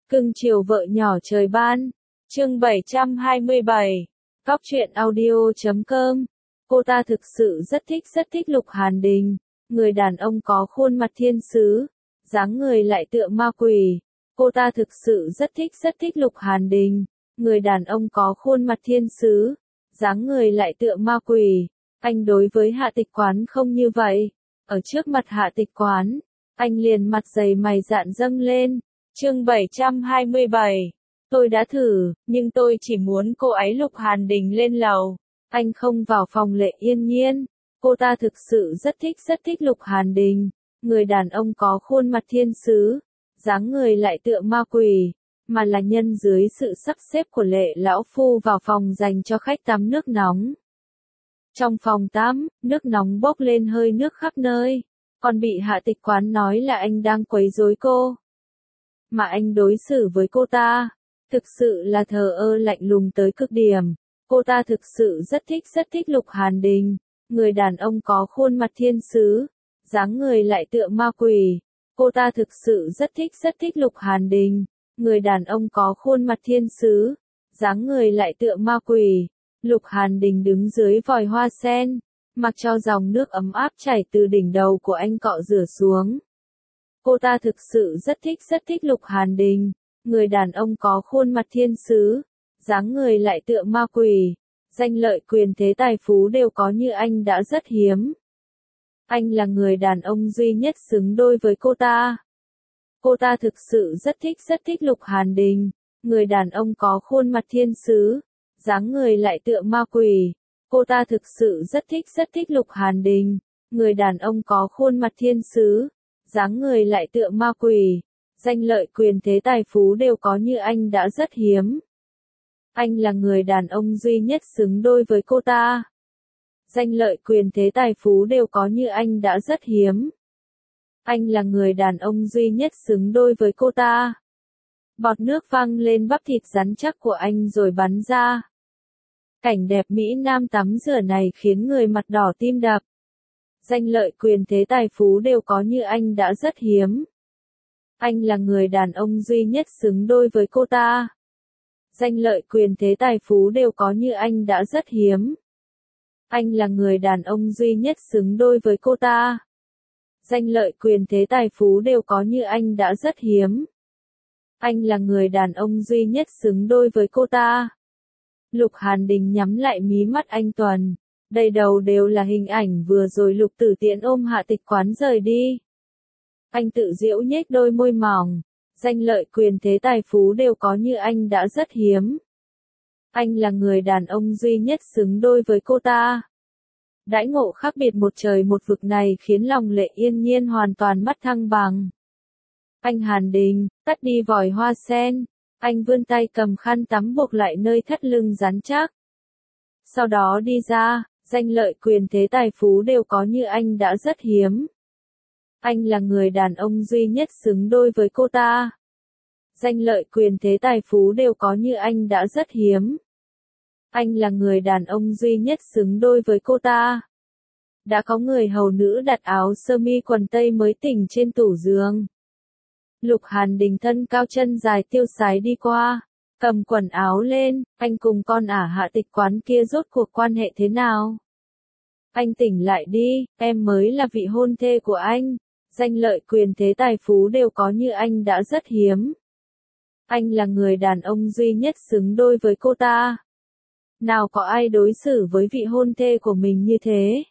Cưng chiều vợ nhỏ trời ban. Chương 727. Cóc truyện audio.com. Cô ta thực sự rất thích Lục Hàn Đình. Người đàn ông có khuôn mặt thiên sứ, dáng người lại tựa ma quỷ. Cô ta thực sự rất thích Lục Hàn Đình. Người đàn ông có khuôn mặt thiên sứ, dáng người lại tựa ma quỷ. Anh đối với Hạ Tịch Quán không như vậy. Ở trước mặt Hạ Tịch Quán, anh liền mặt dày mày dạn dâng lên. Chương 727. Tôi đã thử, nhưng tôi chỉ muốn cô ấy Lục Hàn Đình lên lầu. Anh không vào phòng Lệ Yên Nhiên. Cô ta thực sự rất thích Lục Hàn Đình. Người đàn ông có khuôn mặt thiên sứ, dáng người lại tựa ma quỷ, mà là nhân dưới sự sắp xếp của Lệ lão phu vào phòng dành cho khách tắm nước nóng. Trong phòng tắm, nước nóng bốc lên hơi nước khắp nơi, còn bị Hạ Tịch Quán nói là anh đang quấy rối cô. Mà anh đối xử với cô ta, thực sự là thờ ơ lạnh lùng tới cực điểm. Cô ta thực sự rất thích Lục Hàn Đình. Người đàn ông có khuôn mặt thiên sứ, dáng người lại tựa ma quỷ. Cô ta thực sự rất thích Lục Hàn Đình. Người đàn ông có khuôn mặt thiên sứ, dáng người lại tựa ma quỷ. Lục Hàn Đình đứng dưới vòi hoa sen, mặc cho dòng nước ấm áp chảy từ đỉnh đầu của anh cọ rửa xuống. Cô ta thực sự rất thích Lục Hàn Đình. Người đàn ông có khuôn mặt thiên sứ, dáng người lại tựa ma quỷ. Danh lợi quyền thế tài phú đều có như anh đã rất hiếm. Anh là người đàn ông duy nhất xứng đôi với cô ta. Cô ta thực sự rất thích Lục Hàn Đình. Người đàn ông có khuôn mặt thiên sứ, dáng người lại tựa ma quỷ. Cô ta thực sự rất thích Lục Hàn Đình. Người đàn ông có khuôn mặt thiên sứ, dáng người lại tựa ma quỷ. Danh lợi quyền thế tài phú đều có như anh đã rất hiếm. Anh là người đàn ông duy nhất xứng đôi với cô ta. Danh lợi quyền thế tài phú đều có như anh đã rất hiếm. Anh là người đàn ông duy nhất xứng đôi với cô ta. Bọt nước văng lên bắp thịt rắn chắc của anh rồi bắn ra. Cảnh đẹp Mỹ Nam tắm rửa này khiến người mặt đỏ tim đập. Danh lợi quyền thế tài phú đều có như anh đã rất hiếm. Anh là người đàn ông duy nhất xứng đôi với cô ta. Danh lợi quyền thế tài phú đều có như anh đã rất hiếm. Anh là người đàn ông duy nhất xứng đôi với cô ta. Danh lợi quyền thế tài phú đều có như anh đã rất hiếm. Anh là người đàn ông duy nhất xứng đôi với cô ta. Lục Hàn Đình nhắm lại mí mắt anh Tuần. Đầy đầu đều là hình ảnh vừa rồi Lục Tử Tiễn ôm Hạ Tịch Quán rời đi. Anh tự giễu nhếch đôi môi mỏng. Danh lợi quyền thế tài phú đều có như anh đã rất hiếm. Anh là người đàn ông duy nhất xứng đôi với cô ta. Đãi ngộ khác biệt một trời một vực này khiến lòng Lệ Yên Nhiên hoàn toàn mất thăng bằng. Anh Hàn Đình, tắt đi vòi hoa sen. Anh vươn tay cầm khăn tắm buộc lại nơi thắt lưng rắn chắc. Sau đó đi ra, danh lợi quyền thế tài phú đều có như anh đã rất hiếm. Anh là người đàn ông duy nhất xứng đôi với cô ta. Danh lợi quyền thế tài phú đều có như anh đã rất hiếm. Anh là người đàn ông duy nhất xứng đôi với cô ta. Đã có người hầu nữ đặt áo sơ mi quần tây mới tỉnh trên tủ giường. Lục Hàn Đình thân cao chân dài tiêu sái đi qua, cầm quần áo lên. Anh cùng con ả Hạ Tịch Quán kia rốt cuộc quan hệ thế nào? Anh tỉnh lại đi, em mới là vị hôn thê của anh. Danh lợi quyền thế tài phú đều có như anh đã rất hiếm. Anh là người đàn ông duy nhất xứng đôi với cô ta. Nào có ai đối xử với vị hôn thê của mình như thế?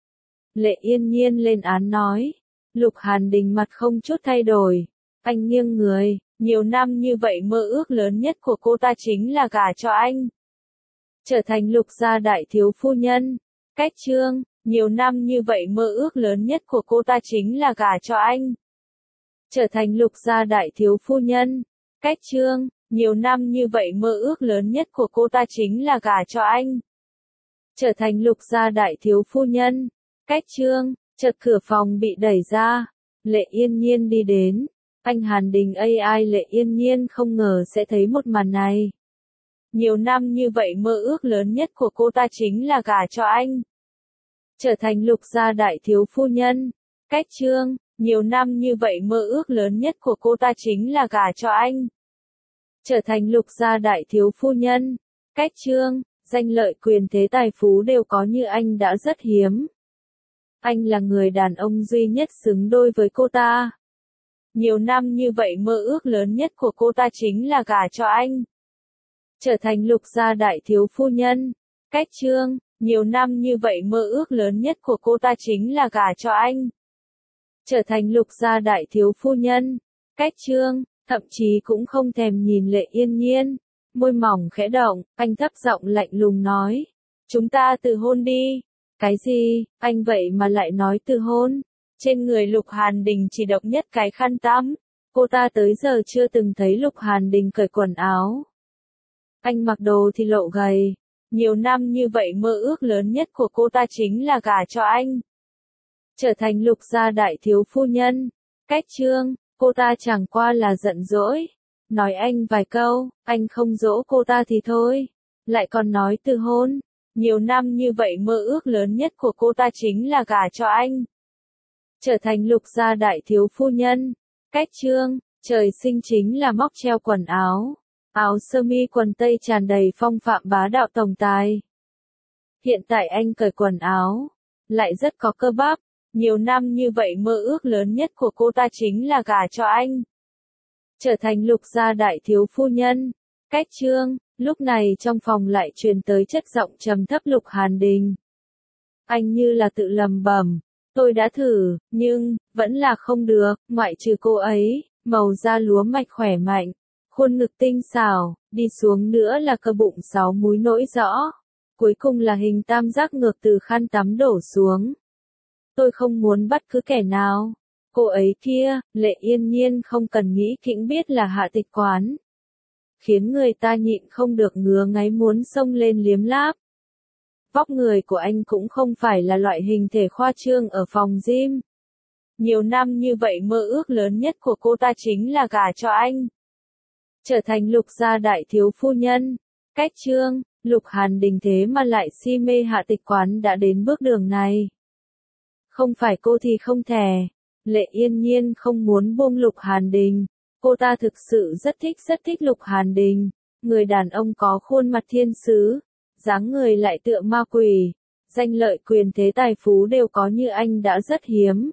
Lệ Yên Nhiên lên án nói. Lục Hàn Đình mặt không chút thay đổi. Anh nghiêng người. Nhiều năm như vậy mơ ước lớn nhất của cô ta chính là gả cho anh. Trở thành Lục gia đại thiếu phu nhân. Cách chương. Nhiều năm như vậy mơ ước lớn nhất của cô ta chính là gả cho anh. Trở thành Lục gia đại thiếu phu nhân. Cách chương. Nhiều năm như vậy mơ ước lớn nhất của cô ta chính là gả cho anh. Trở thành Lục gia đại thiếu phu nhân. Cách chương. Chợt cửa phòng bị đẩy ra. Lệ Yên Nhiên đi đến. Anh Hàn Đình AI Lệ Yên Nhiên không ngờ sẽ thấy một màn này. Nhiều năm như vậy mơ ước lớn nhất của cô ta chính là gả cho anh. Trở thành Lục gia đại thiếu phu nhân. Cách chương. Nhiều năm như vậy mơ ước lớn nhất của cô ta chính là gả cho anh. trở thành Lục gia đại thiếu phu nhân. Cách chương, danh lợi quyền thế tài phú đều có như anh đã rất hiếm. Anh là người đàn ông duy nhất xứng đôi với cô ta. Nhiều năm như vậy mơ ước lớn nhất của cô ta chính là gả cho anh. Trở thành Lục gia đại thiếu phu nhân. Cách chương, nhiều năm như vậy mơ ước lớn nhất của cô ta chính là gả cho anh. Trở thành Lục gia đại thiếu phu nhân. Cách chương, thậm chí cũng không thèm nhìn Lệ Yên Nhiên. Môi mỏng khẽ động, anh thấp giọng lạnh lùng nói. Chúng ta từ hôn đi. Cái gì, anh vậy mà lại nói từ hôn? Trên người Lục Hàn Đình chỉ độc nhất cái khăn tắm. Cô ta tới giờ chưa từng thấy Lục Hàn Đình cởi quần áo. Anh mặc đồ thì lộ gầy. Nhiều năm như vậy mơ ước lớn nhất của cô ta chính là gả cho anh. Trở thành Lục gia đại thiếu phu nhân. Cách chương, cô ta chẳng qua là giận dỗi. Nói anh vài câu, anh không dỗ cô ta thì thôi. Lại còn nói từ hôn. Nhiều năm như vậy mơ ước lớn nhất của cô ta chính là gả cho anh. Trở thành Lục gia đại thiếu phu nhân. Cách chương, trời sinh chính là móc treo quần áo. Áo sơ mi quần tây tràn đầy phong phạm bá đạo tổng tài. Hiện tại anh cởi quần áo, lại rất có cơ bắp. Nhiều năm như vậy mơ ước lớn nhất của cô ta chính là gả cho anh. Trở thành Lục gia đại thiếu phu nhân. Cách chương, lúc này trong phòng lại truyền tới chất giọng trầm thấp Lục Hàn Đình. Anh như là tự lầm bầm. Tôi đã thử, nhưng, vẫn là không được, ngoại trừ cô ấy, màu da lúa mạch khỏe mạnh. Khuôn ngực tinh xảo, đi xuống nữa là cơ bụng 6 múi nổi rõ. Cuối cùng là hình tam giác ngược từ khăn tắm đổ xuống. Tôi không muốn bắt cứ kẻ nào. Cô ấy kia, Lệ Yên Nhiên không cần nghĩ kỹ biết là Hạ Tịch Quán. Khiến người ta nhịn không được ngứa ngáy muốn xông lên liếm láp. Vóc người của anh cũng không phải là loại hình thể khoa trương ở phòng gym. Nhiều năm như vậy mơ ước lớn nhất của cô ta chính là gả cho anh. Trở thành Lục gia đại thiếu phu nhân. Cách chương, Lục Hàn Đình thế mà lại si mê Hạ Tịch Quán đã đến bước đường này. Không phải cô thì không thèm. Lệ Yên Nhiên không muốn buông Lục Hàn Đình. Cô ta thực sự rất thích Lục Hàn Đình. Người đàn ông có khuôn mặt thiên sứ. Dáng người lại tựa ma quỷ. Danh lợi quyền thế tài phú đều có như anh đã rất hiếm.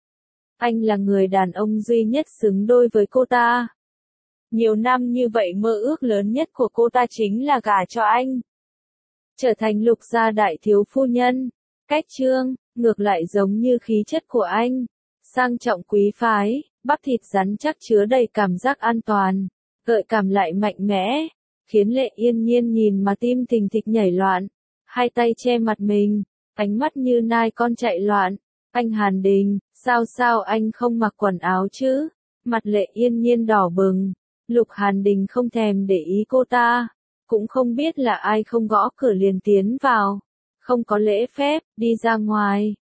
Anh là người đàn ông duy nhất xứng đôi với cô ta. Nhiều năm như vậy mơ ước lớn nhất của cô ta chính là gả cho anh. Trở thành Lục gia đại thiếu phu nhân. Cách chương, ngược lại giống như khí chất của anh. Sang trọng quý phái, bắp thịt rắn chắc chứa đầy cảm giác an toàn. Gợi cảm lại mạnh mẽ. Khiến Lệ Yên Nhiên nhìn mà tim thình thịch nhảy loạn. Hai tay che mặt mình, ánh mắt như nai con chạy loạn. Anh Hàn Đình, sao anh không mặc quần áo chứ? Mặt Lệ Yên Nhiên đỏ bừng. Lục Hàn Đình không thèm để ý cô ta. Cũng không biết là ai không gõ cửa liền tiến vào. Không có lễ phép, đi ra ngoài.